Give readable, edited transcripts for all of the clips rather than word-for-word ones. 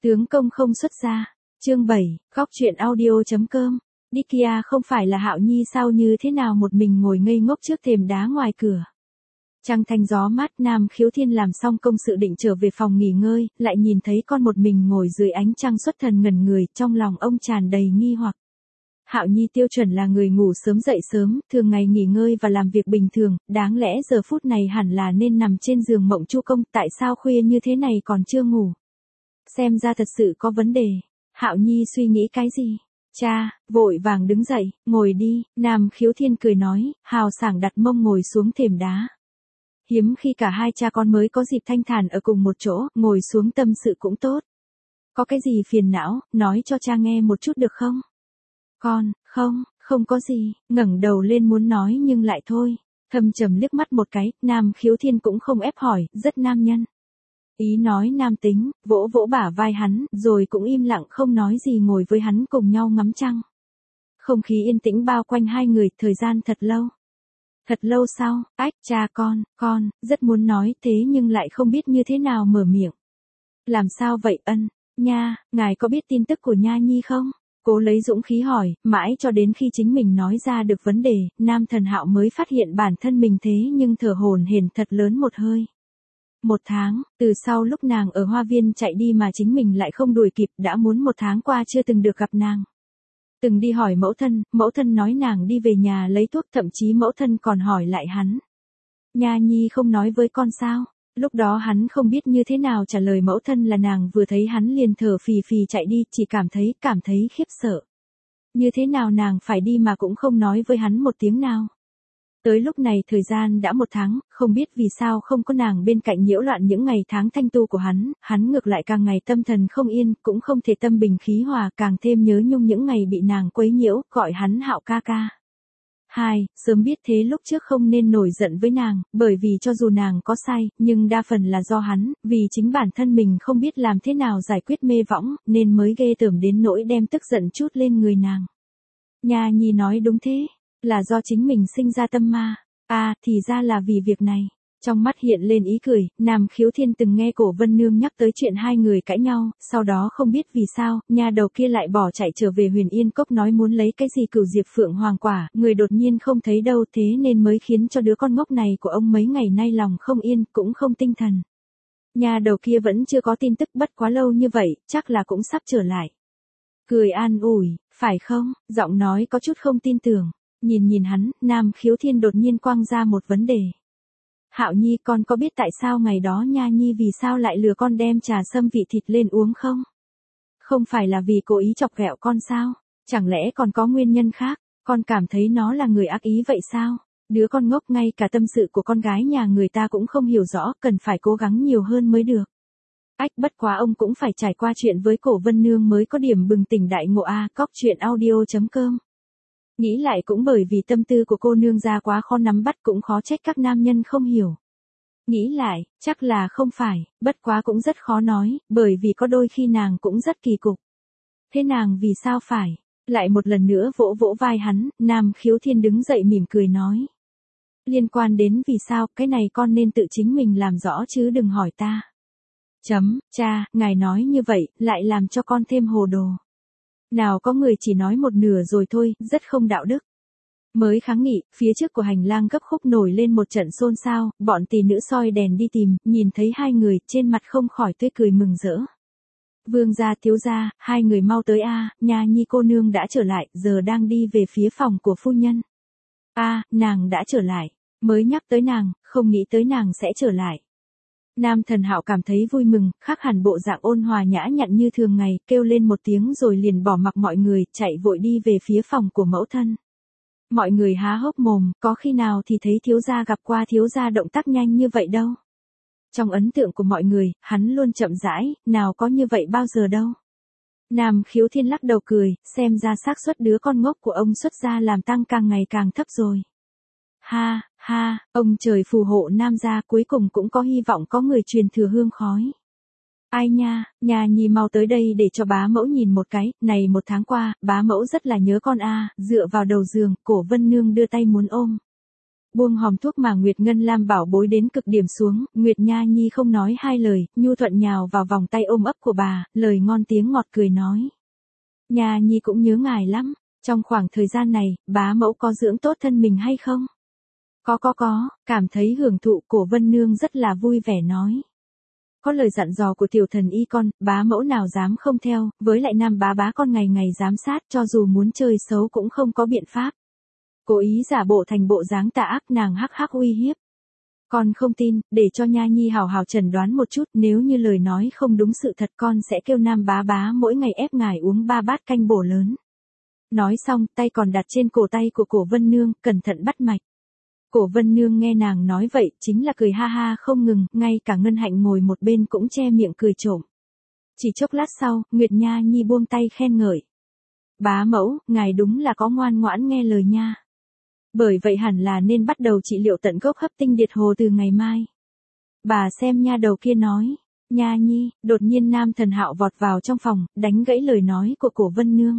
Tướng công không xuất gia. Chương 7, góc truyện audio.com. Đi kia không phải là Hạo Nhi sao, như thế nào một mình ngồi ngây ngốc trước thềm đá ngoài cửa. Trăng thanh gió mát, Nam Khiếu Thiên làm xong công sự định trở về phòng nghỉ ngơi, lại nhìn thấy con một mình ngồi dưới ánh trăng xuất thần ngẩn người, trong lòng ông tràn đầy nghi hoặc. Hạo Nhi tiêu chuẩn là người ngủ sớm dậy sớm, thường ngày nghỉ ngơi và làm việc bình thường, đáng lẽ giờ phút này hẳn là nên nằm trên giường mộng chu công, tại sao khuya như thế này còn chưa ngủ? Xem ra thật sự có vấn đề. Hạo Nhi suy nghĩ cái gì? Cha, vội vàng đứng dậy, ngồi đi, Nam Khiếu Thiên cười nói, hào sảng đặt mông ngồi xuống thềm đá. Hiếm khi cả hai cha con mới có dịp thanh thản ở cùng một chỗ, ngồi xuống tâm sự cũng tốt. Có cái gì phiền não, nói cho cha nghe một chút được không? Con, không có gì, ngẩng đầu lên muốn nói nhưng lại thôi. Thâm trầm liếc mắt một cái, Nam Khiếu Thiên cũng không ép hỏi, rất nam nhân. Ý nói nam tính, vỗ vỗ bả vai hắn, rồi cũng im lặng không nói gì ngồi với hắn cùng nhau ngắm trăng. Không khí yên tĩnh bao quanh hai người, thời gian thật lâu. Thật lâu sau, cha con, rất muốn nói thế nhưng lại không biết như thế nào mở miệng. Làm sao vậy ân, nha, ngài có biết tin tức của Nha Nhi không? Cố lấy dũng khí hỏi, mãi cho đến khi chính mình nói ra được vấn đề, Nam Thần Hạo mới phát hiện bản thân mình thế nhưng thở hổn hển thật lớn một hơi. 1 tháng, từ sau lúc nàng ở hoa viên chạy đi mà chính mình lại không đuổi kịp, đã muốn 1 tháng qua chưa từng được gặp nàng. Từng đi hỏi mẫu thân nói nàng đi về nhà lấy thuốc, thậm chí mẫu thân còn hỏi lại hắn. Nha Nhi không nói với con sao? Lúc đó hắn không biết như thế nào trả lời mẫu thân, là nàng vừa thấy hắn liền thở phì phì chạy đi, chỉ cảm thấy khiếp sợ. Như thế nào nàng phải đi mà cũng không nói với hắn một tiếng nào. Tới lúc này thời gian đã 1 tháng, không biết vì sao không có nàng bên cạnh nhiễu loạn những ngày tháng thanh tu của hắn ngược lại càng ngày tâm thần không yên, cũng không thể tâm bình khí hòa, càng thêm nhớ nhung những ngày bị nàng quấy nhiễu, gọi hắn Hạo ca ca. 2. Sớm biết thế lúc trước không nên nổi giận với nàng, bởi vì cho dù nàng có sai, nhưng đa phần là do hắn, vì chính bản thân mình không biết làm thế nào giải quyết mê võng, nên mới ghê tởm đến nỗi đem tức giận chút lên người nàng. Nha Nhi nói đúng thế. Là do chính mình sinh ra tâm ma. Thì ra là vì việc này. Trong mắt hiện lên ý cười, Nam Khiếu Thiên từng nghe Cổ Vân Nương nhắc tới chuyện hai người cãi nhau, sau đó không biết vì sao, nha đầu kia lại bỏ chạy trở về Huyền Yên Cốc nói muốn lấy cái gì Cửu Diệp Phượng Hoàng quả, người đột nhiên không thấy đâu, thế nên mới khiến cho đứa con ngốc này của ông mấy ngày nay lòng không yên, cũng không tinh thần. Nha đầu kia vẫn chưa có tin tức, bất quá lâu như vậy, chắc là cũng sắp trở lại. Cười an ủi, phải không? Giọng nói có chút không tin tưởng. Nhìn hắn, Nam Khiếu Thiên đột nhiên quăng ra một vấn đề. Hạo Nhi, con có biết tại sao ngày đó Nha Nhi vì sao lại lừa con đem trà sâm vị thịt lên uống không? Không phải là vì cố ý chọc ghẹo con sao? Chẳng lẽ còn có nguyên nhân khác? Con cảm thấy nó là người ác ý vậy sao? Đứa con ngốc, ngay cả tâm sự của con gái nhà người ta cũng không hiểu rõ, cần phải cố gắng nhiều hơn mới được. Bất quá ông cũng phải trải qua chuyện với Cổ Vân Nương mới có điểm bừng tỉnh đại ngộ a. Cóc truyện audio.com. Nghĩ lại cũng bởi vì tâm tư của cô nương gia quá khó nắm bắt, cũng khó trách các nam nhân không hiểu. Nghĩ lại, chắc là không phải, bất quá cũng rất khó nói, bởi vì có đôi khi nàng cũng rất kỳ cục. Thế nàng vì sao phải? Lại một lần nữa vỗ vỗ vai hắn, Nam Khiếu Thiên đứng dậy mỉm cười nói. Liên quan đến vì sao, cái này con nên tự chính mình làm rõ chứ đừng hỏi ta. Cha, ngài nói như vậy, lại làm cho con thêm hồ đồ. Nào có người chỉ nói một nửa rồi thôi, rất không đạo đức. Mới kháng nghị, phía trước của hành lang gấp khúc nổi lên một trận xôn xao, bọn tỷ nữ soi đèn đi tìm, nhìn thấy hai người, trên mặt không khỏi tươi cười mừng rỡ. Vương gia, thiếu gia, hai người mau tới a, Nha Nhi cô nương đã trở lại, giờ đang đi về phía phòng của phu nhân. Nàng đã trở lại, mới nhắc tới nàng, không nghĩ tới nàng sẽ trở lại. Nam Thần Hạo cảm thấy vui mừng, khác hẳn bộ dạng ôn hòa nhã nhặn như thường ngày, kêu lên một tiếng rồi liền bỏ mặc mọi người, chạy vội đi về phía phòng của mẫu thân. Mọi người há hốc mồm, có khi nào thì thấy thiếu gia gặp qua thiếu gia động tác nhanh như vậy đâu. Trong ấn tượng của mọi người, hắn luôn chậm rãi, nào có như vậy bao giờ đâu. Nam Khiếu Thiên lắc đầu cười, xem ra xác suất đứa con ngốc của ông xuất gia làm tăng càng ngày càng thấp rồi. Ha, ông trời phù hộ Nam gia, cuối cùng cũng có hy vọng có người truyền thừa hương khói. Ai nha, Nha Nhi mau tới đây để cho bá mẫu nhìn một cái, này 1 tháng qua, bá mẫu rất là nhớ con a. Dựa vào đầu giường, Cổ Vân Nương đưa tay muốn ôm. Buông hòm thuốc mà Nguyệt Ngân Lam bảo bối đến cực điểm xuống, Nguyệt Nha Nhi không nói hai lời, nhu thuận nhào vào vòng tay ôm ấp của bà, lời ngon tiếng ngọt cười nói. Nha Nhi cũng nhớ ngài lắm, trong khoảng thời gian này, bá mẫu có dưỡng tốt thân mình hay không? Có, cảm thấy hưởng thụ. Cổ Vân Nương rất là vui vẻ nói. Có lời dặn dò của tiểu thần y con, bá mẫu nào dám không theo, với lại Nam bá con ngày ngày giám sát, cho dù muốn chơi xấu cũng không có biện pháp. Cố ý giả bộ thành bộ dáng tà ác, nàng hắc hắc uy hiếp. Con không tin, để cho Nha Nhi hào hào chẩn đoán một chút, nếu như lời nói không đúng sự thật con sẽ kêu Nam bá mỗi ngày ép ngài uống 3 bát canh bổ lớn. Nói xong, tay còn đặt trên cổ tay của Cổ Vân Nương, cẩn thận bắt mạch. Cổ Vân Nương nghe nàng nói vậy, chính là cười ha ha không ngừng, ngay cả Ngân Hạnh ngồi một bên cũng che miệng cười trộm. Chỉ chốc lát sau, Nguyệt Nha Nhi buông tay khen ngợi. Bá mẫu, ngài đúng là có ngoan ngoãn nghe lời nha. Bởi vậy hẳn là nên bắt đầu trị liệu tận gốc hấp tinh điệt hồ từ ngày mai. Bà xem nha đầu kia nói. Nha Nhi, đột nhiên Nam Thần Hạo vọt vào trong phòng, đánh gãy lời nói của Cổ Vân Nương.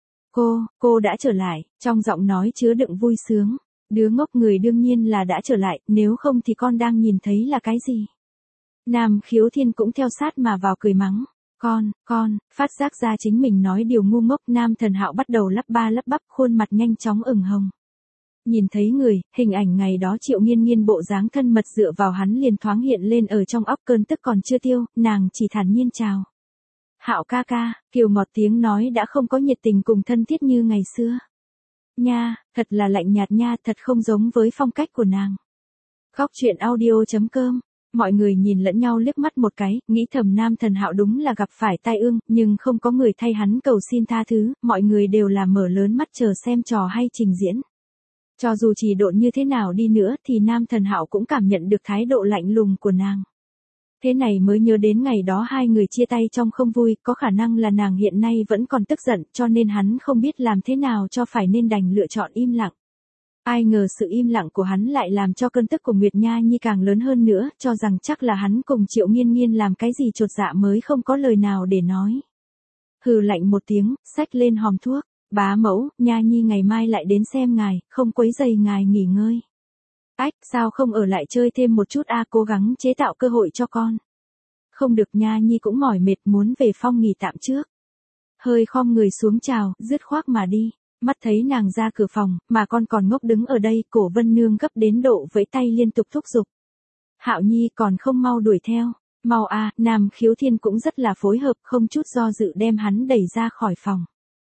Cô đã trở lại, trong giọng nói chứa đựng vui sướng. Đứa ngốc người đương nhiên là đã trở lại, nếu không thì con đang nhìn thấy là cái gì? Nam Khiếu Thiên cũng theo sát mà vào cười mắng. Con, phát giác ra chính mình nói điều ngu ngốc. Nam Thần Hạo bắt đầu lắp ba lắp bắp, khuôn mặt nhanh chóng ửng hồng. Nhìn thấy người, hình ảnh ngày đó Triệu Nghiên Nghiên bộ dáng thân mật dựa vào hắn liền thoáng hiện lên ở trong óc, cơn tức còn chưa tiêu, nàng chỉ thản nhiên chào. Hạo ca ca, kiều ngọt tiếng nói đã không có nhiệt tình cùng thân thiết như ngày xưa. Nha, thật là lạnh nhạt nha, thật không giống với phong cách của nàng. Khóc chuyện audio.com. Mọi người nhìn lẫn nhau liếc mắt một cái, nghĩ thầm Nam Thần Hạo đúng là gặp phải tai ương, nhưng không có người thay hắn cầu xin tha thứ, mọi người đều là mở lớn mắt chờ xem trò hay trình diễn. Cho dù chỉ độn như thế nào đi nữa thì Nam Thần Hạo cũng cảm nhận được thái độ lạnh lùng của nàng. Thế này mới nhớ đến ngày đó hai người chia tay trong không vui, có khả năng là nàng hiện nay vẫn còn tức giận, cho nên hắn không biết làm thế nào cho phải nên đành lựa chọn im lặng. Ai ngờ sự im lặng của hắn lại làm cho cơn tức của Nguyệt Nha Nhi càng lớn hơn nữa, cho rằng chắc là hắn cùng Triệu Nghiên Nghiên làm cái gì chột dạ mới không có lời nào để nói. Hừ lạnh một tiếng, xách lên hòm thuốc. Bá mẫu, Nha Nhi ngày mai lại đến xem ngài, không quấy rầy ngài nghỉ ngơi. Ách, sao không ở lại chơi thêm một chút cố gắng chế tạo cơ hội cho con. Không được, Nha Nhi cũng mỏi mệt muốn về phòng nghỉ tạm trước. Hơi khom người xuống chào, dứt khoác mà đi. Mắt thấy nàng ra cửa phòng, mà con còn ngốc đứng ở đây, Cổ Vân Nương gấp đến độ vẫy tay liên tục thúc giục. Hạo Nhi còn không mau đuổi theo. Mau Nam Khiếu Thiên cũng rất là phối hợp, không chút do dự đem hắn đẩy ra khỏi phòng.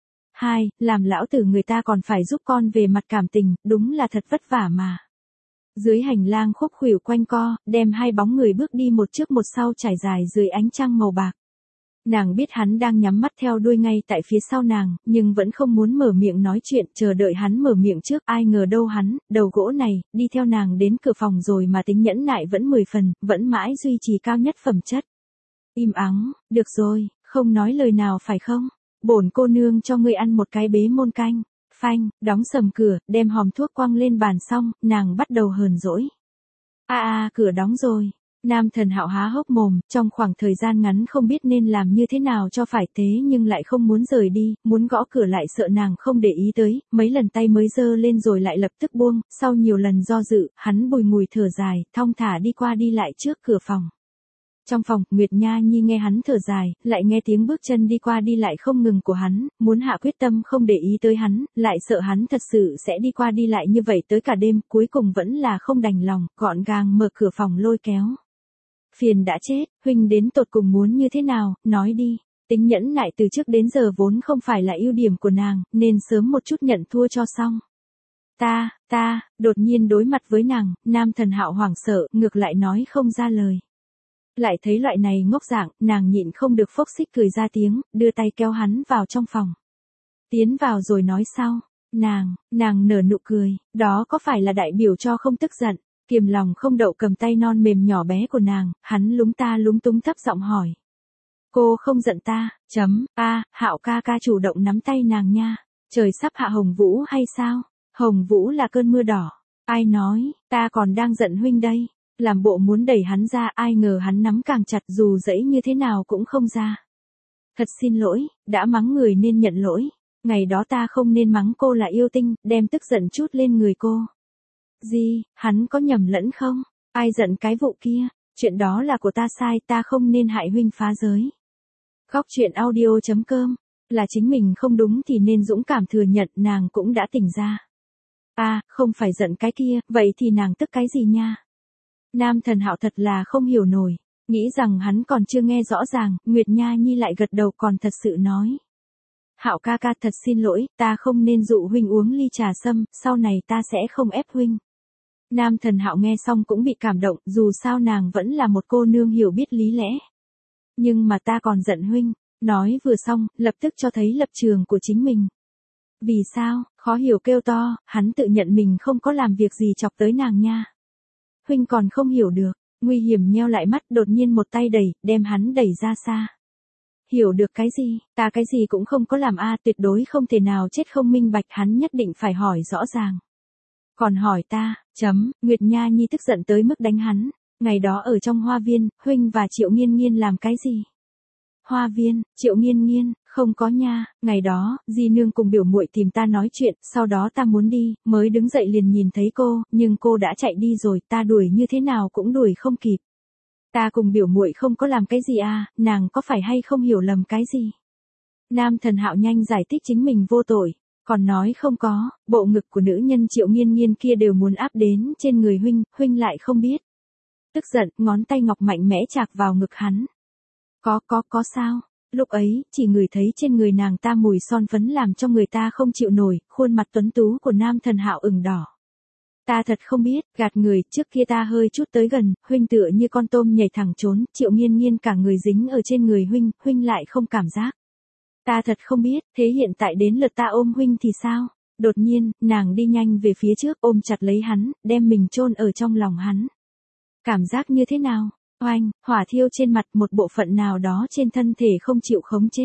Làm lão tử người ta còn phải giúp con về mặt cảm tình, đúng là thật vất vả mà. Dưới hành lang khúc khuỷu quanh co, đem hai bóng người bước đi một trước một sau trải dài dưới ánh trăng màu bạc. Nàng biết hắn đang nhắm mắt theo đuôi ngay tại phía sau nàng, nhưng vẫn không muốn mở miệng nói chuyện, chờ đợi hắn mở miệng trước. Ai ngờ đâu hắn, đầu gỗ này, đi theo nàng đến cửa phòng rồi mà tính nhẫn nại vẫn 10 phần, vẫn mãi duy trì cao nhất phẩm chất. Im ắng, được rồi, không nói lời nào phải không? Bổn cô nương cho ngươi ăn một cái bế môn canh. Phanh, đóng sầm cửa, đem hòm thuốc quăng lên bàn xong, nàng bắt đầu hờn dỗi. Cửa đóng rồi. Nam Thần Hạo há hốc mồm, trong khoảng thời gian ngắn không biết nên làm như thế nào cho phải, thế nhưng lại không muốn rời đi, muốn gõ cửa lại sợ nàng không để ý tới, mấy lần tay mới giơ lên rồi lại lập tức buông, sau nhiều lần do dự, hắn bùi ngùi thở dài, thong thả đi qua đi lại trước cửa phòng. Trong phòng, Nguyệt Nha Nhi nghe hắn thở dài, lại nghe tiếng bước chân đi qua đi lại không ngừng của hắn, muốn hạ quyết tâm không để ý tới hắn, lại sợ hắn thật sự sẽ đi qua đi lại như vậy tới cả đêm, cuối cùng vẫn là không đành lòng, gọn gàng mở cửa phòng lôi kéo. Phiền đã chết, huynh đến tột cùng muốn như thế nào, nói đi. Tính nhẫn nại từ trước đến giờ vốn không phải là ưu điểm của nàng, nên sớm một chút nhận thua cho xong. Đột nhiên đối mặt với nàng, Nam Thần Hạo hoảng sợ, ngược lại nói không ra lời. Lại thấy loại này ngốc dạng, nàng nhịn không được phốc xích cười ra tiếng, đưa tay kéo hắn vào trong phòng. Tiến vào rồi nói sau. Nàng nở nụ cười, đó có phải là đại biểu cho không tức giận? Kiềm lòng không đậu cầm tay non mềm nhỏ bé của nàng, hắn lúng túng thấp giọng hỏi. Cô không giận ta, Hạo ca ca chủ động nắm tay nàng nha. Trời sắp hạ hồng vũ hay sao? Hồng vũ là cơn mưa đỏ. Ai nói, ta còn đang giận huynh đây. Làm bộ muốn đẩy hắn ra, ai ngờ hắn nắm càng chặt, dù dẫy như thế nào cũng không ra. Thật xin lỗi, đã mắng người nên nhận lỗi. Ngày đó ta không nên mắng cô là yêu tinh, đem tức giận chút lên người cô. Gì, hắn có nhầm lẫn không? Ai giận cái vụ kia? Chuyện đó là của ta sai, ta không nên hại huynh phá giới. Góc truyện audio.com, là chính mình không đúng thì nên dũng cảm thừa nhận, nàng cũng đã tỉnh ra. Không phải giận cái kia, vậy thì nàng tức cái gì nha? Nam Thần Hạo thật là không hiểu nổi, nghĩ rằng hắn còn chưa nghe rõ ràng, Nguyệt Nha Nhi lại gật đầu còn thật sự nói. Hạo ca ca thật xin lỗi, ta không nên dụ huynh uống ly trà sâm, sau này ta sẽ không ép huynh. Nam Thần Hạo nghe xong cũng bị cảm động, dù sao nàng vẫn là một cô nương hiểu biết lý lẽ. Nhưng mà ta còn giận huynh, nói vừa xong, lập tức cho thấy lập trường của chính mình. Vì sao, khó hiểu kêu to, hắn tự nhận mình không có làm việc gì chọc tới nàng nha. Huynh còn không hiểu được, nguy hiểm nheo lại mắt, đột nhiên một tay đẩy, đem hắn đẩy ra xa. Hiểu được cái gì, ta cái gì cũng không có làm tuyệt đối không thể nào chết không minh bạch, hắn nhất định phải hỏi rõ ràng. Còn hỏi ta, Nguyệt Nha Nhi tức giận tới mức đánh hắn. Ngày đó ở trong hoa viên, huynh và Triệu Nghiên Nghiên làm cái gì? Hoa viên, Triệu Nghiên Nghiên, không có nha, ngày đó, di nương cùng biểu muội tìm ta nói chuyện, sau đó ta muốn đi, mới đứng dậy liền nhìn thấy cô, nhưng cô đã chạy đi rồi, ta đuổi như thế nào cũng đuổi không kịp. Ta cùng biểu muội không có làm cái gì nàng có phải hay không hiểu lầm cái gì? Nam Thần Hạo nhanh giải thích chính mình vô tội, còn nói không có, bộ ngực của nữ nhân Triệu Nghiên Nghiên kia đều muốn áp đến trên người huynh, huynh lại không biết. Tức giận, ngón tay ngọc mạnh mẽ chạc vào ngực hắn. Có sao? Lúc ấy, chỉ ngửi thấy trên người nàng ta mùi son phấn làm cho người ta không chịu nổi, khuôn mặt tuấn tú của Nam Thần Hạo ửng đỏ. Ta thật không biết, gạt người, trước kia ta hơi chút tới gần, huynh tựa như con tôm nhảy thẳng trốn, Triệu Nghiên Nghiên cả người dính ở trên người huynh lại không cảm giác. Ta thật không biết, thế hiện tại đến lượt ta ôm huynh thì sao? Đột nhiên, nàng đi nhanh về phía trước, ôm chặt lấy hắn, đem mình chôn ở trong lòng hắn. Cảm giác như thế nào? Oanh, hỏa thiêu trên mặt, một bộ phận nào đó trên thân thể không chịu khống chế.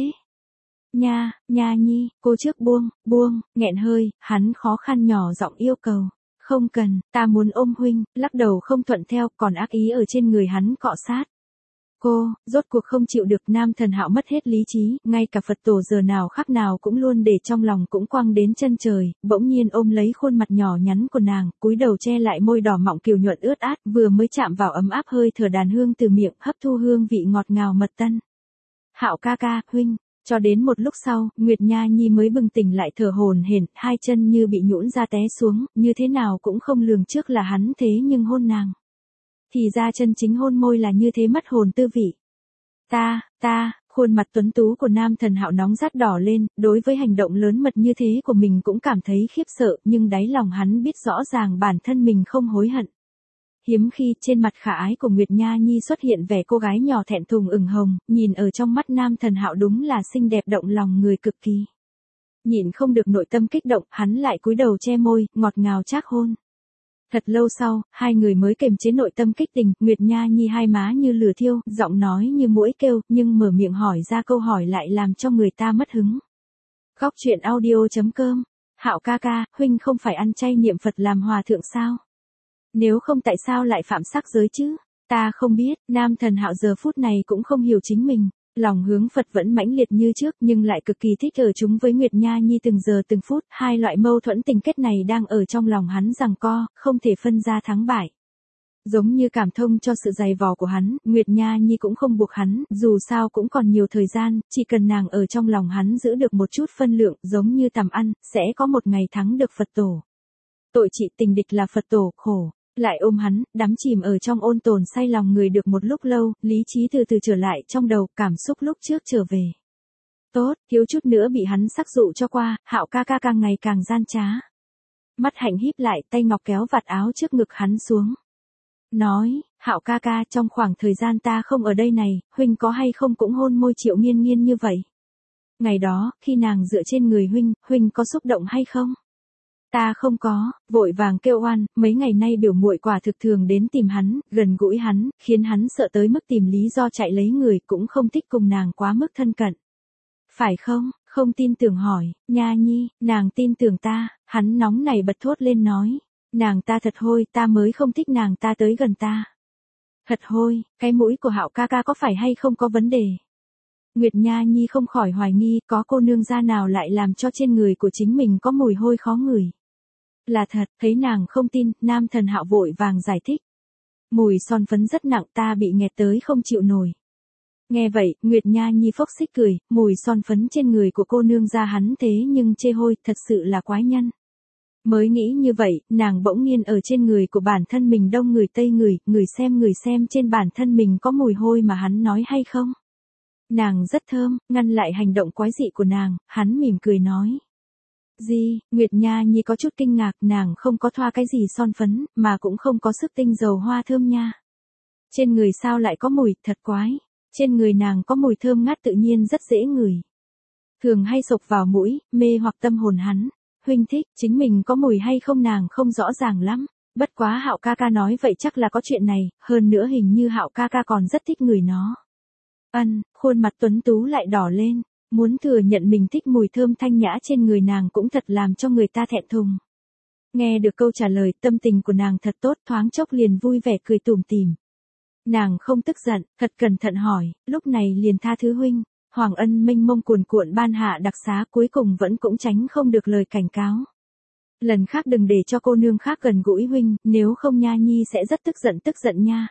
Nha Nhi, cô trước buông, nghẹn hơi, hắn khó khăn nhỏ giọng yêu cầu. Không cần, ta muốn ôm huynh, lắc đầu không thuận theo, còn ác ý ở trên người hắn cọ sát. Cô, rốt cuộc không chịu được. Nam Thần Hạo mất hết lý trí, ngay cả Phật tổ giờ nào khắc nào cũng luôn để trong lòng, cũng quăng đến chân trời, bỗng nhiên ôm lấy khuôn mặt nhỏ nhắn của nàng, cúi đầu che lại môi đỏ mọng kiều nhuận ướt át, vừa mới chạm vào ấm áp hơi thở đàn hương từ miệng, hấp thu hương vị ngọt ngào mật tân. Hạo ca ca, huynh. Cho đến một lúc sau, Nguyệt Nha Nhi mới bừng tỉnh lại, thở hổn hển, hai chân như bị nhũn ra té xuống, như thế nào cũng không lường trước là hắn thế nhưng hôn nàng. Thì ra chân chính hôn môi là như thế, mất hồn tư vị. Khuôn mặt tuấn tú của Nam Thần Hạo nóng rát đỏ lên, đối với hành động lớn mật như thế của mình cũng cảm thấy khiếp sợ, nhưng đáy lòng hắn biết rõ ràng bản thân mình không hối hận. Hiếm khi trên mặt khả ái của Nguyệt Nha Nhi xuất hiện vẻ cô gái nhỏ thẹn thùng ửng hồng, nhìn ở trong mắt Nam Thần Hạo đúng là xinh đẹp động lòng người cực kỳ. Nhịn không được nội tâm kích động, hắn lại cúi đầu che môi, ngọt ngào trác hôn. Thật lâu sau, hai người mới kiềm chế nội tâm kích tình, Nguyệt Nha Nhi hai má như lửa thiêu, giọng nói như muỗi kêu, nhưng mở miệng hỏi ra câu hỏi lại làm cho người ta mất hứng. Góc truyện audio.com, Hạo ca ca, huynh không phải ăn chay niệm Phật làm hòa thượng sao? Nếu không tại sao lại phạm sắc giới chứ? Ta không biết. Nam Thần Hạo giờ phút này cũng không hiểu chính mình. Lòng hướng Phật vẫn mãnh liệt như trước, nhưng lại cực kỳ thích ở chúng với Nguyệt Nha Nhi từng giờ từng phút. Hai loại mâu thuẫn tình kết này đang ở trong lòng hắn giằng co, không thể phân ra thắng bại. Giống như cảm thông cho sự dày vò của hắn, Nguyệt Nha Nhi cũng không buộc hắn, dù sao cũng còn nhiều thời gian, chỉ cần nàng ở trong lòng hắn giữ được một chút phân lượng, giống như tầm ăn, sẽ có một ngày thắng được Phật tổ. Tội chị tình địch là Phật tổ, khổ. Lại ôm hắn, đắm chìm ở trong ôn tồn say lòng người được một lúc lâu, lý trí từ từ trở lại trong đầu, cảm xúc lúc trước trở về. Tốt, thiếu chút nữa bị hắn sắc dụ cho qua, Hạo ca ca càng ngày càng gian trá. Mắt hạnh híp lại, tay ngọc kéo vạt áo trước ngực hắn xuống. Nói, Hạo ca ca, trong khoảng thời gian ta không ở đây này, huynh có hay không cũng hôn môi Triệu Nghiên Nghiên như vậy? Ngày đó, khi nàng dựa trên người huynh có xúc động hay không? Ta không có, vội vàng kêu oan, mấy ngày nay biểu muội quả thực thường đến tìm hắn, gần gũi hắn, khiến hắn sợ tới mức tìm lý do chạy lấy người, cũng không thích cùng nàng quá mức thân cận. Phải không? Không tin tưởng hỏi, Nha Nhi, nàng tin tưởng ta, hắn nóng nảy bật thốt lên nói. Nàng ta thật hôi, ta mới không thích nàng ta tới gần ta. Thật hôi, cái mũi của Hạo ca ca có phải hay không có vấn đề? Nguyệt Nha Nhi không khỏi hoài nghi, có cô nương gia nào lại làm cho trên người của chính mình có mùi hôi khó ngửi. Là thật, thấy nàng không tin, Nam Thần Hạo vội vàng giải thích. Mùi son phấn rất nặng, ta bị nghẹt tới không chịu nổi. Nghe vậy, Nguyệt Nha Nhi phốc xích cười, mùi son phấn trên người của cô nương ra hắn thế nhưng chê hôi, thật sự là quái nhân. Mới nghĩ như vậy, nàng bỗng nhiên ở trên người của bản thân mình đông người tây người xem trên bản thân mình có mùi hôi mà hắn nói hay không. Nàng rất thơm, ngăn lại hành động quái dị của nàng, hắn mỉm cười nói. Gì, Nguyệt Nha Nhi có chút kinh ngạc, nàng không có thoa cái gì son phấn, mà cũng không có sức tinh dầu hoa thơm nha. Trên người sao lại có mùi, thật quái. Trên người nàng có mùi thơm ngát tự nhiên rất dễ ngửi. Thường hay sộc vào mũi, mê hoặc tâm hồn hắn. Huynh thích, chính mình có mùi hay không nàng không rõ ràng lắm. Bất quá Hạo ca ca nói vậy chắc là có chuyện này, hơn nữa hình như Hạo ca ca còn rất thích người nó. Khuôn mặt tuấn tú lại đỏ lên, muốn thừa nhận mình thích mùi thơm thanh nhã trên người nàng cũng thật làm cho người ta thẹn thùng. Nghe được câu trả lời, tâm tình của nàng thật tốt, thoáng chốc liền vui vẻ cười tủm tỉm. Nàng không tức giận, thật cẩn thận hỏi, lúc này liền tha thứ huynh. Hoàng ân mênh mông cuồn cuộn ban hạ đặc xá, cuối cùng vẫn cũng tránh không được lời cảnh cáo. Lần khác đừng để cho cô nương khác gần gũi huynh, nếu không Nha Nhi sẽ rất tức giận nha.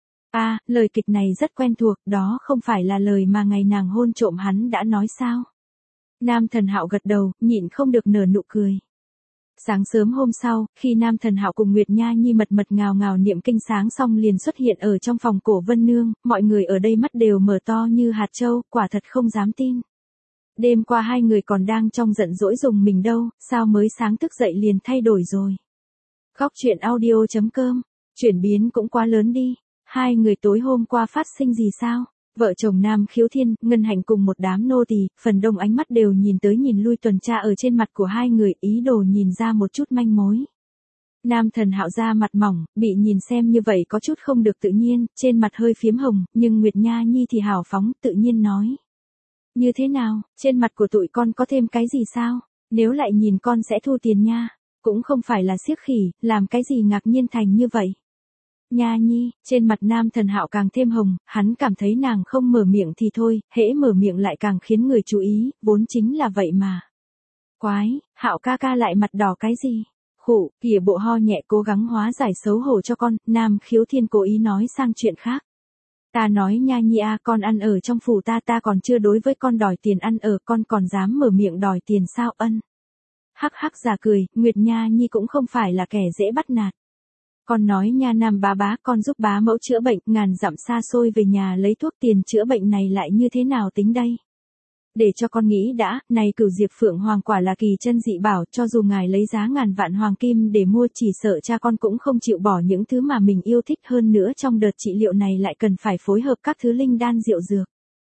Lời kịch này rất quen thuộc, đó không phải là lời mà ngày nàng hôn trộm hắn đã nói sao? Nam Thần Hạo gật đầu, nhịn không được nở nụ cười. Sáng sớm hôm sau, khi Nam Thần Hạo cùng Nguyệt Nha Nhi mật ngào ngào niệm kinh sáng xong liền xuất hiện ở trong phòng Cổ Vân Nương, mọi người ở đây mắt đều mở to như hạt châu, quả thật không dám tin. Đêm qua hai người còn đang trong giận dỗi dùng mình đâu, sao mới sáng thức dậy liền thay đổi rồi. Góc truyện audio.com, chuyển biến cũng quá lớn đi. Hai người tối hôm qua phát sinh gì sao? Vợ chồng Nam Khiếu Thiên, Ngân Hạnh cùng một đám nô tỳ, phần đông ánh mắt đều nhìn tới nhìn lui tuần tra ở trên mặt của hai người, ý đồ nhìn ra một chút manh mối. Nam Thần Hạo da mặt mỏng, bị nhìn xem như vậy có chút không được tự nhiên, trên mặt hơi phiếm hồng, nhưng Nguyệt Nha Nhi thì hào phóng, tự nhiên nói. Như thế nào, trên mặt của tụi con có thêm cái gì sao? Nếu lại nhìn con sẽ thu tiền nha. Cũng không phải là siếc khỉ, làm cái gì ngạc nhiên thành như vậy. Nha Nhi, trên mặt Nam Thần Hạo càng thêm hồng, hắn cảm thấy nàng không mở miệng thì thôi, hễ mở miệng lại càng khiến người chú ý, vốn chính là vậy mà. Quái, Hạo ca ca lại mặt đỏ cái gì? Khụ, kìa bộ ho nhẹ cố gắng hóa giải xấu hổ cho con, Nam Khiếu Thiên cố ý nói sang chuyện khác. Ta nói Nha Nhi con ăn ở trong phủ ta còn chưa đối với con đòi tiền ăn ở, con còn dám mở miệng đòi tiền sao ân? Hắc hắc giả cười, Nguyệt Nha Nhi cũng không phải là kẻ dễ bắt nạt. Con nói nha Nam bá con giúp bá mẫu chữa bệnh, ngàn dặm xa xôi về nhà lấy thuốc tiền chữa bệnh này lại như thế nào tính đây? Để cho con nghĩ đã, này Cửu Diệp Phượng Hoàng quả là kỳ chân dị bảo, cho dù ngài lấy giá ngàn vạn hoàng kim để mua chỉ sợ cha con cũng không chịu bỏ những thứ mà mình yêu thích, hơn nữa trong đợt trị liệu này lại cần phải phối hợp các thứ linh đan diệu dược.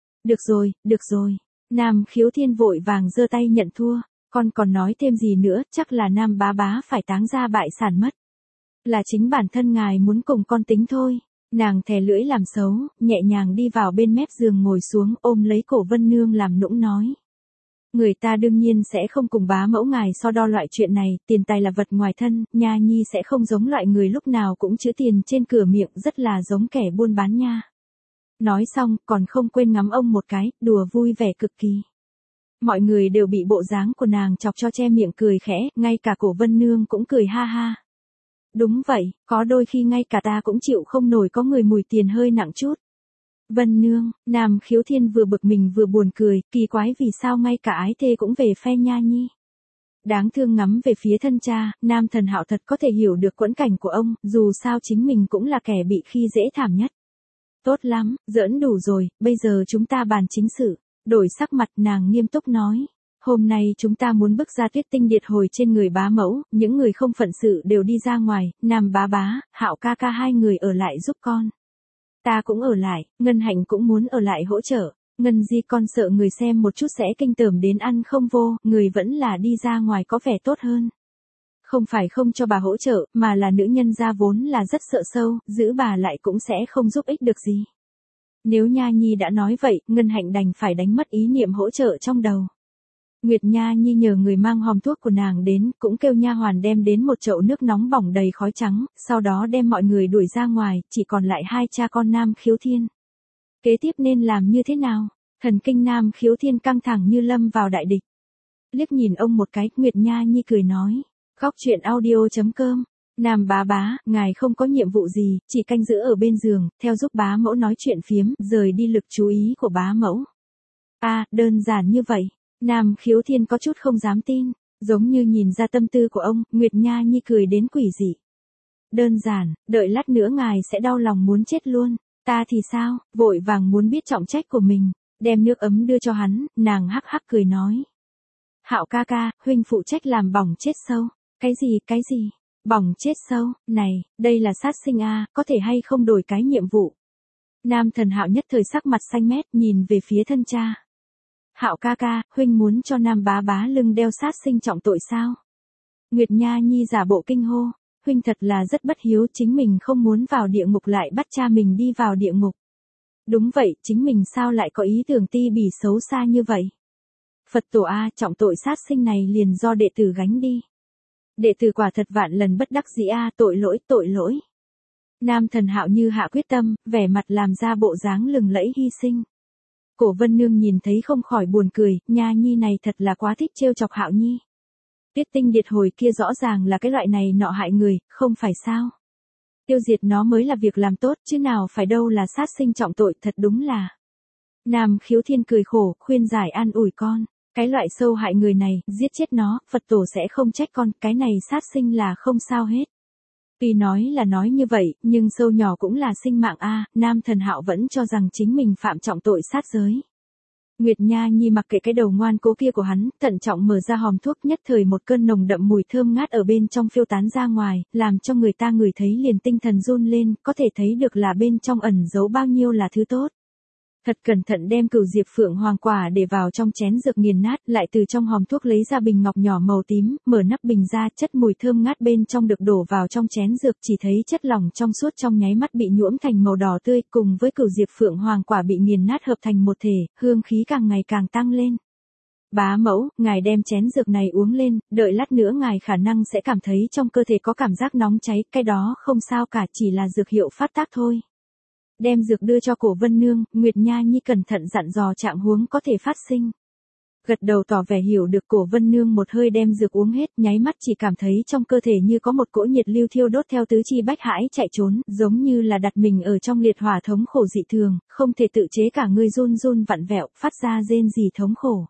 Được rồi. Nam Khiếu Thiên vội vàng giơ tay nhận thua, con còn nói thêm gì nữa, chắc là Nam bá phải táng ra bại sản mất. Là chính bản thân ngài muốn cùng con tính thôi. Nàng thè lưỡi làm xấu, nhẹ nhàng đi vào bên mép giường ngồi xuống ôm lấy cổ Vân Nương làm nũng nói. Người ta đương nhiên sẽ không cùng bá mẫu ngài so đo loại chuyện này, tiền tài là vật ngoài thân, Nha Nhi sẽ không giống loại người lúc nào cũng chữ tiền trên cửa miệng, rất là giống kẻ buôn bán nha. Nói xong, còn không quên ngắm ông một cái, đùa vui vẻ cực kỳ. Mọi người đều bị bộ dáng của nàng chọc cho che miệng cười khẽ, ngay cả cổ Vân Nương cũng cười ha ha. Đúng vậy, có đôi khi ngay cả ta cũng chịu không nổi có người mùi tiền hơi nặng chút. Vân Nương, Nam Khiếu Thiên vừa bực mình vừa buồn cười, kỳ quái vì sao ngay cả ái thê cũng về phe Nha Nhi. Đáng thương ngắm về phía thân cha, Nam Thần Hạo thật có thể hiểu được quẫn cảnh của ông, dù sao chính mình cũng là kẻ bị khi dễ thảm nhất. Tốt lắm, giỡn đủ rồi, bây giờ chúng ta bàn chính sự. Đổi sắc mặt nàng nghiêm túc nói. Hôm nay chúng ta muốn bức ra Tuyết Tinh Điệt hồi trên người bá mẫu, những người không phận sự đều đi ra ngoài, Nam bá, Hạo ca ca hai người ở lại giúp con. Ta cũng ở lại, Ngân Hạnh cũng muốn ở lại hỗ trợ, Ngân Di con sợ người xem một chút sẽ kinh tởm đến ăn không vô, người vẫn là đi ra ngoài có vẻ tốt hơn. Không phải không cho bà hỗ trợ, mà là nữ nhân gia vốn là rất sợ sâu, giữ bà lại cũng sẽ không giúp ích được gì. Nếu Nha Nhi đã nói vậy, Ngân Hạnh đành phải đánh mất ý niệm hỗ trợ trong đầu. Nguyệt Nha Nhi nhờ người mang hòm thuốc của nàng đến, cũng kêu nha hoàn đem đến một chậu nước nóng bỏng đầy khói trắng, sau đó đem mọi người đuổi ra ngoài, chỉ còn lại hai cha con Nam Khiếu Thiên. Kế tiếp nên làm như thế nào? Thần kinh Nam Khiếu Thiên căng thẳng như lâm vào đại địch. Liếc nhìn ông một cái, Nguyệt Nha Nhi cười nói. Khóc chuyện audio.com. Nam bá bá, ngài không có nhiệm vụ gì, chỉ canh giữ ở bên giường, theo giúp bá mẫu nói chuyện phiếm, rời đi lực chú ý của bá mẫu. Đơn giản như vậy. Nam Khiếu Thiên có chút không dám tin, giống như nhìn ra tâm tư của ông, Nguyệt Nha Nhi cười đến quỷ dị. Đơn giản, đợi lát nữa ngài sẽ đau lòng muốn chết luôn, ta thì sao, vội vàng muốn biết trọng trách của mình, đem nước ấm đưa cho hắn, nàng hắc hắc cười nói. Hạo ca ca, huynh phụ trách làm bỏng chết sâu. Cái gì? Bỏng chết sâu, này, đây là sát sinh có thể hay không đổi cái nhiệm vụ. Nam Thần Hạo nhất thời sắc mặt xanh mét nhìn về phía thân cha. Hạo ca ca, huynh muốn cho Nam bá bá lưng đeo sát sinh trọng tội sao? Nguyệt Nha Nhi giả bộ kinh hô, huynh thật là rất bất hiếu, chính mình không muốn vào địa ngục lại bắt cha mình đi vào địa ngục. Đúng vậy, chính mình sao lại có ý tưởng ti bỉ xấu xa như vậy? Phật tổ trọng tội sát sinh này liền do đệ tử gánh đi. Đệ tử quả thật vạn lần bất đắc dĩ tội lỗi. Nam Thần Hạo như hạ quyết tâm, vẻ mặt làm ra bộ dáng lừng lẫy hy sinh. Cổ Vân Nương nhìn thấy không khỏi buồn cười, Nha Nhi này thật là quá thích trêu chọc Hạo Nhi. Tuyết Tinh Điệt Hồi kia rõ ràng là cái loại này nọ hại người, không phải sao? Tiêu diệt nó mới là việc làm tốt, chứ nào phải đâu là sát sinh trọng tội, thật đúng là. Nam Khiếu Thiên cười khổ, khuyên giải an ủi con. Cái loại sâu hại người này, giết chết nó, Phật tổ sẽ không trách con, cái này sát sinh là không sao hết. Tuy nói là nói như vậy, nhưng sâu nhỏ cũng là sinh mạng Nam Thần Hạo vẫn cho rằng chính mình phạm trọng tội sát giới. Nguyệt Nha Nhi mặc kệ cái đầu ngoan cố kia của hắn, thận trọng mở ra hòm thuốc, nhất thời một cơn nồng đậm mùi thơm ngát ở bên trong phiêu tán ra ngoài, làm cho người ta ngửi thấy liền tinh thần run lên, có thể thấy được là bên trong ẩn giấu bao nhiêu là thứ tốt. Thật cẩn thận đem Cửu Diệp Phượng Hoàng quả để vào trong chén dược nghiền nát, lại từ trong hòm thuốc lấy ra bình ngọc nhỏ màu tím, mở nắp bình ra, chất mùi thơm ngát bên trong được đổ vào trong chén dược, chỉ thấy chất lỏng trong suốt trong nháy mắt bị nhuộm thành màu đỏ tươi, cùng với Cửu Diệp Phượng Hoàng quả bị nghiền nát hợp thành một thể, hương khí càng ngày càng tăng lên. Bá mẫu, ngài đem chén dược này uống lên, đợi lát nữa ngài khả năng sẽ cảm thấy trong cơ thể có cảm giác nóng cháy, cái đó không sao cả, chỉ là dược hiệu phát tác thôi. Đem dược đưa cho Cổ Vân Nương, Nguyệt Nha Nhi cẩn thận dặn dò trạng huống có thể phát sinh. Gật đầu tỏ vẻ hiểu được. Cổ Vân Nương một hơi đem dược uống hết, nháy mắt chỉ cảm thấy trong cơ thể như có một cỗ nhiệt lưu thiêu đốt theo tứ chi bách hải chạy trốn, giống như là đặt mình ở trong liệt hỏa thống khổ dị thường, không thể tự chế cả người run run vặn vẹo, phát ra rên rỉ thống khổ.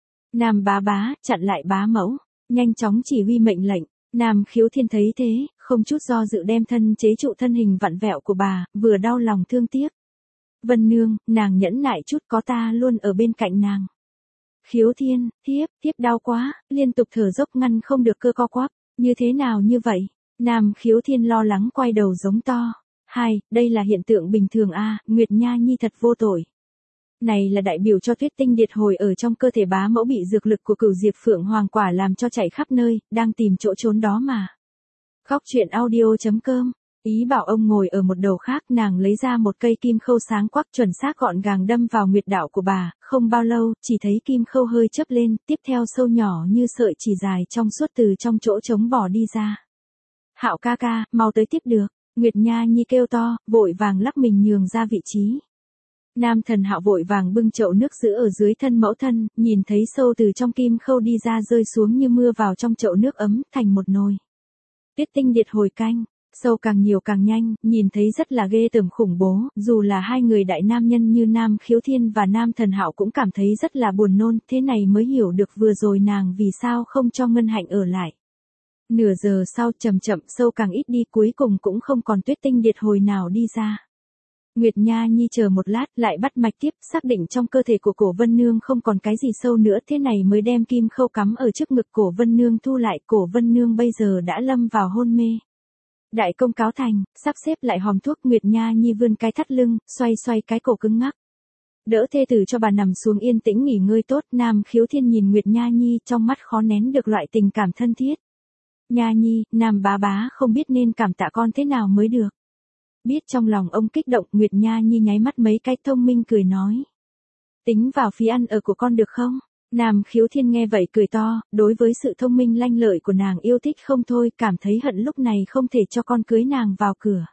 Nam bá bá, chặn lại bá mẫu, nhanh chóng chỉ huy mệnh lệnh. Nam Khiếu Thiên thấy thế, không chút do dự đem thân chế trụ thân hình vặn vẹo của bà, vừa đau lòng thương tiếc. Vân Nương, nàng nhẫn nại chút, có ta luôn ở bên cạnh nàng. Khiếu Thiên, thiếp đau quá, liên tục thở dốc ngăn không được cơ co quắp, như thế nào như vậy? Nam Khiếu Thiên lo lắng quay đầu giống to. Đây là hiện tượng bình thường Nguyệt Nha Nhi thật vô tội. Này là đại biểu cho Tuyết Tinh Điệt Hồi ở trong cơ thể bá mẫu bị dược lực của Cửu Diệp Phượng Hoàng quả làm cho chạy khắp nơi, đang tìm chỗ trốn đó mà. Khóc chuyện audio.com. Ý bảo ông ngồi ở một đầu khác, nàng lấy ra một cây kim khâu sáng quắc chuẩn xác gọn gàng đâm vào nguyệt đạo của bà, không bao lâu, chỉ thấy kim khâu hơi chớp lên, tiếp theo sâu nhỏ như sợi chỉ dài trong suốt từ trong chỗ trống bỏ đi ra. Hạo ca ca, mau tới tiếp được, Nguyệt Nha Nhi kêu to, vội vàng lắc mình nhường ra vị trí. Nam Thần Hạo vội vàng bưng chậu nước giữ ở dưới thân mẫu thân, nhìn thấy sâu từ trong kim khâu đi ra rơi xuống như mưa vào trong chậu nước ấm, thành một nồi. Tuyết Tinh Điệt Hồi canh, sâu càng nhiều càng nhanh, nhìn thấy rất là ghê tởm khủng bố, dù là hai người đại nam nhân như Nam Khiếu Thiên và Nam Thần Hạo cũng cảm thấy rất là buồn nôn, thế này mới hiểu được vừa rồi nàng vì sao không cho Ngân Hạnh ở lại. Nửa giờ sau chậm sâu càng ít đi, cuối cùng cũng không còn Tuyết Tinh Điệt Hồi nào đi ra. Nguyệt Nha Nhi chờ một lát lại bắt mạch tiếp, xác định trong cơ thể của Cổ Vân Nương không còn cái gì sâu nữa, thế này mới đem kim khâu cắm ở trước ngực Cổ Vân Nương thu lại. Cổ Vân Nương bây giờ đã lâm vào hôn mê. Đại công cáo thành, sắp xếp lại hòm thuốc, Nguyệt Nha Nhi vươn cái thắt lưng, xoay cái cổ cứng ngắc. Đỡ thê tử cho bà nằm xuống yên tĩnh nghỉ ngơi tốt. Nam Khiếu Thiên nhìn Nguyệt Nha Nhi, trong mắt khó nén được loại tình cảm thân thiết. Nha Nhi, Nam bá bá không biết nên cảm tạ con thế nào mới được. Biết trong lòng ông kích động, Nguyệt Nha Nhi nháy mắt mấy cái thông minh cười nói. Tính vào phí ăn ở của con được không? Nam Khiếu Thiên nghe vậy cười to, đối với sự thông minh lanh lợi của nàng yêu thích không thôi, cảm thấy hận lúc này không thể cho con cưới nàng vào cửa.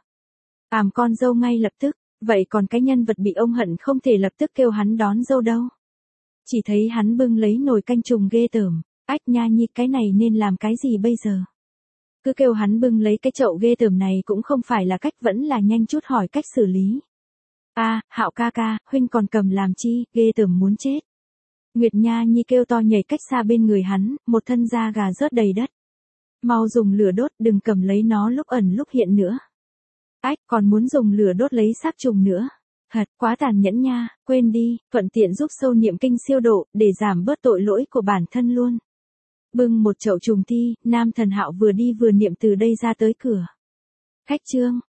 Con dâu ngay lập tức, vậy còn cái nhân vật bị ông hận không thể lập tức kêu hắn đón dâu đâu. Chỉ thấy hắn bưng lấy nồi canh trùng ghê tởm, Ách Nha Nhi, cái này nên làm cái gì bây giờ? Cứ kêu hắn bưng lấy cái chậu ghê tởm này cũng không phải là cách, vẫn là nhanh chút hỏi cách xử lý. Hạo ca ca, huynh còn cầm làm chi, ghê tởm muốn chết. Nguyệt Nha Nhi kêu to nhảy cách xa bên người hắn, một thân da gà rớt đầy đất. Mau dùng lửa đốt, đừng cầm lấy nó lúc ẩn lúc hiện nữa. Còn muốn dùng lửa đốt lấy sáp trùng nữa. Quá tàn nhẫn nha, quên đi, thuận tiện giúp sâu niệm kinh siêu độ, để giảm bớt tội lỗi của bản thân luôn. Bưng một chậu trùng thi, nam thần Hạo vừa đi vừa niệm từ đây ra tới cửa. Khách trương,